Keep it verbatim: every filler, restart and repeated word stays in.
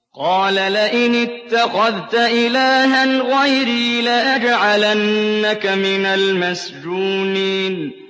قَالَ لَئِنِ اتَّخَذْتَ إِلَٰهًا غَيْرِي لَأَجْعَلَنَّكَ مِنَ الْمَسْجُونِينَ